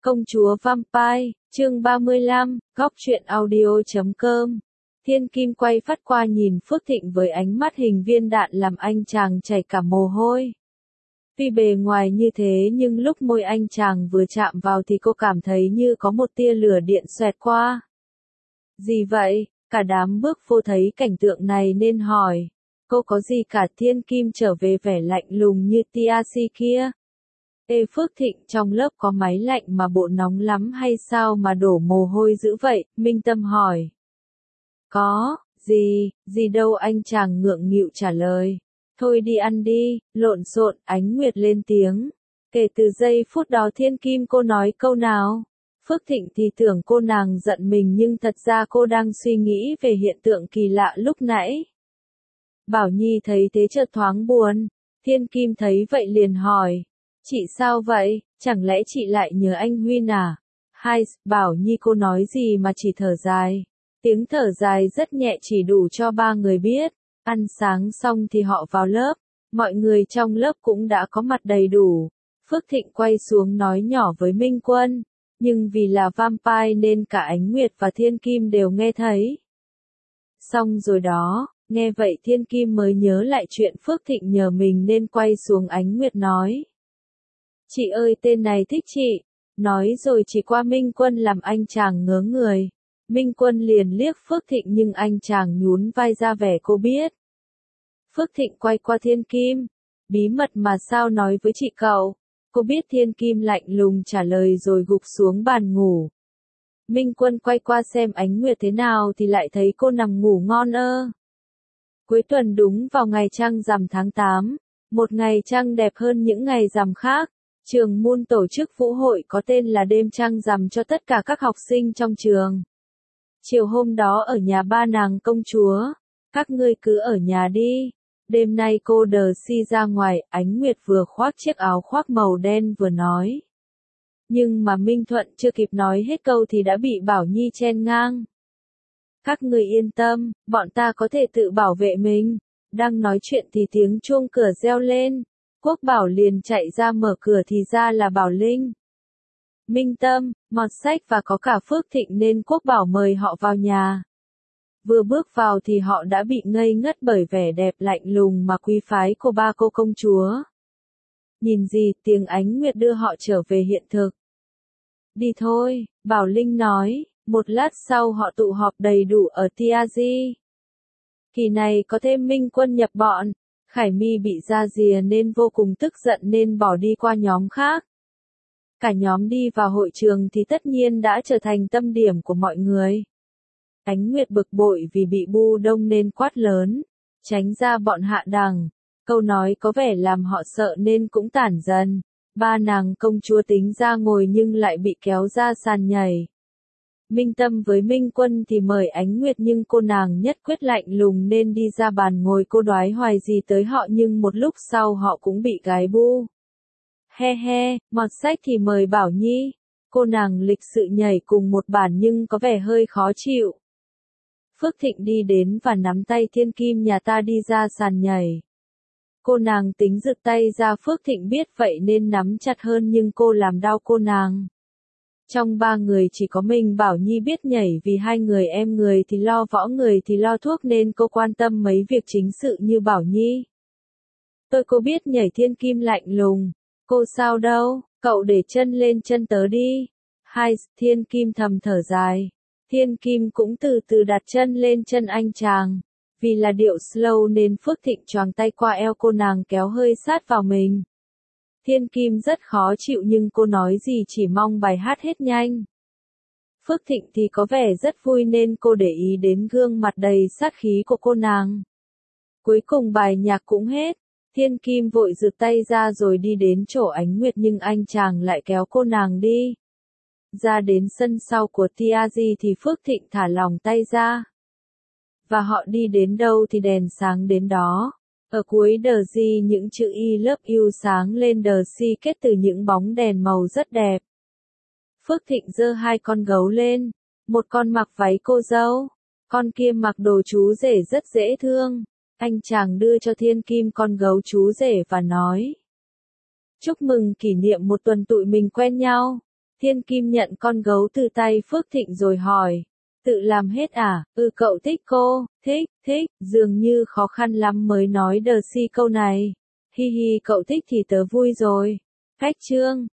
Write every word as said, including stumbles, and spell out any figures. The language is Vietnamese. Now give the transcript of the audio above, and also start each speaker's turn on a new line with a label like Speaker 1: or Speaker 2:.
Speaker 1: Công chúa Vampire, chương ba mươi lăm, góc truyện audio chấm com. Thiên Kim quay phát qua nhìn Phước Thịnh với ánh mắt hình viên đạn làm anh chàng chảy cả mồ hôi. Tuy bề ngoài như thế nhưng lúc môi anh chàng vừa chạm vào thì cô cảm thấy như có một tia lửa điện xoẹt qua. Gì vậy? Cả đám bước vô thấy cảnh tượng này nên hỏi. Cô có gì cả? Thiên Kim trở về vẻ lạnh lùng như tia si kia. Ê Phước Thịnh, trong lớp có máy lạnh mà bộ nóng lắm hay sao mà đổ mồ hôi dữ vậy? Minh Tâm hỏi. Có, gì, gì đâu, anh chàng ngượng nghịu trả lời. Thôi đi ăn đi, lộn xộn, Ánh Nguyệt lên tiếng. Kể từ giây phút đó Thiên Kim cô nói câu nào? Phước Thịnh thì tưởng cô nàng giận mình nhưng thật ra cô đang suy nghĩ về hiện tượng kỳ lạ lúc nãy. Bảo Nhi thấy thế chợt thoáng buồn. Thiên Kim thấy vậy liền hỏi. Chị sao vậy, chẳng lẽ chị lại nhớ anh Huyên à? Hai, Bảo Nhi cô nói gì mà chỉ thở dài. Tiếng thở dài rất nhẹ chỉ đủ cho ba người biết. Ăn sáng xong thì họ vào lớp. Mọi người trong lớp cũng đã có mặt đầy đủ. Phước Thịnh quay xuống nói nhỏ với Minh Quân. Nhưng vì là vampire nên cả Ánh Nguyệt và Thiên Kim đều nghe thấy. Xong rồi đó, nghe vậy Thiên Kim mới nhớ lại chuyện Phước Thịnh nhờ mình nên quay xuống Ánh Nguyệt nói. Chị ơi, tên này thích chị. Nói rồi chỉ qua Minh Quân làm anh chàng ngớ người. Minh Quân liền liếc Phước Thịnh nhưng anh chàng nhún vai ra vẻ cô biết. Phước Thịnh quay qua Thiên Kim. Bí mật mà sao nói với chị cậu? Cô biết. Thiên Kim lạnh lùng trả lời rồi gục xuống bàn ngủ. Minh Quân quay qua xem Ánh Nguyệt thế nào thì lại thấy cô nằm ngủ ngon ơ. Cuối tuần đúng vào ngày trăng rằm tháng tám. Một ngày trăng đẹp hơn những ngày rằm khác. Trường Môn tổ chức vũ hội có tên là đêm trăng rằm cho tất cả các học sinh trong trường. Chiều hôm đó ở nhà ba nàng công chúa, các ngươi cứ ở nhà đi. Đêm nay cô đờ si ra ngoài, Ánh Nguyệt vừa khoác chiếc áo khoác màu đen vừa nói. Nhưng mà Minh Thuận chưa kịp nói hết câu thì đã bị Bảo Nhi chen ngang. Các ngươi yên tâm, bọn ta có thể tự bảo vệ mình. Đang nói chuyện thì tiếng chuông cửa reo lên. Quốc Bảo liền chạy ra mở cửa thì ra là Bảo Linh. Minh Tâm, Mọt Sách và có cả Phước Thịnh nên Quốc Bảo mời họ vào nhà. Vừa bước vào thì họ đã bị ngây ngất bởi vẻ đẹp lạnh lùng mà quý phái của ba cô công chúa. Nhìn gì, tiếng Ánh Nguyệt đưa họ trở về hiện thực. Đi thôi, Bảo Linh nói, một lát sau họ tụ họp đầy đủ ở Tiazi. Kỳ này có thêm Minh Quân nhập bọn. Khải My bị ra rìa nên vô cùng tức giận nên bỏ đi qua nhóm khác. Cả nhóm đi vào hội trường thì tất nhiên đã trở thành tâm điểm của mọi người. Ánh Nguyệt bực bội vì bị bu đông nên quát lớn, tránh ra bọn hạ đẳng. Câu nói có vẻ làm họ sợ nên cũng tản dần. Ba nàng công chúa tính ra ngồi nhưng lại bị kéo ra sàn nhảy. Minh Tâm với Minh Quân thì mời Ánh Nguyệt nhưng cô nàng nhất quyết lạnh lùng nên đi ra bàn ngồi. Cô đoái hoài gì tới họ nhưng một lúc sau họ cũng bị gái bu. He he, Mọt Sách thì mời Bảo Nhi. Cô nàng lịch sự nhảy cùng một bản nhưng có vẻ hơi khó chịu. Phước Thịnh đi đến và nắm tay Thiên Kim nhà ta đi ra sàn nhảy. Cô nàng tính giựt tay ra, Phước Thịnh biết vậy nên nắm chặt hơn nhưng cô làm đau cô nàng. Trong ba người chỉ có mình Bảo Nhi biết nhảy vì hai người em người thì lo võ người thì lo thuốc nên cô quan tâm mấy việc chính sự như Bảo Nhi. Tôi cô biết nhảy. Thiên Kim lạnh lùng. Cô sao đâu, cậu để chân lên chân tớ đi. Hai, Thiên Kim thầm thở dài. Thiên Kim cũng từ từ đặt chân lên chân anh chàng. Vì là điệu slow nên Phước Thịnh choàng tay qua eo cô nàng kéo hơi sát vào mình. Thiên Kim rất khó chịu nhưng cô nói gì chỉ mong bài hát hết nhanh. Phước Thịnh thì có vẻ rất vui nên cô để ý đến gương mặt đầy sát khí của cô nàng. Cuối cùng bài nhạc cũng hết. Thiên Kim vội giựt tay ra rồi đi đến chỗ Ánh Nguyệt nhưng anh chàng lại kéo cô nàng đi. Ra đến sân sau của Tiazi thì Phước Thịnh thả lỏng tay ra. Và họ đi đến đâu thì đèn sáng đến đó. Ở cuối đờ di những chữ I love you sáng lên đờ si kết từ những bóng đèn màu rất đẹp. Phước Thịnh giơ hai con gấu lên. Một con mặc váy cô dâu. Con kia mặc đồ chú rể rất dễ thương. Anh chàng đưa cho Thiên Kim con gấu chú rể và nói. Chúc mừng kỷ niệm một tuần tụi mình quen nhau. Thiên Kim nhận con gấu từ tay Phước Thịnh rồi hỏi. Tự làm hết à? Ừ, cậu thích cô, thích, thích, dường như khó khăn lắm mới nói đờ si câu này. Hi hi, cậu thích thì tớ vui rồi. Cách chương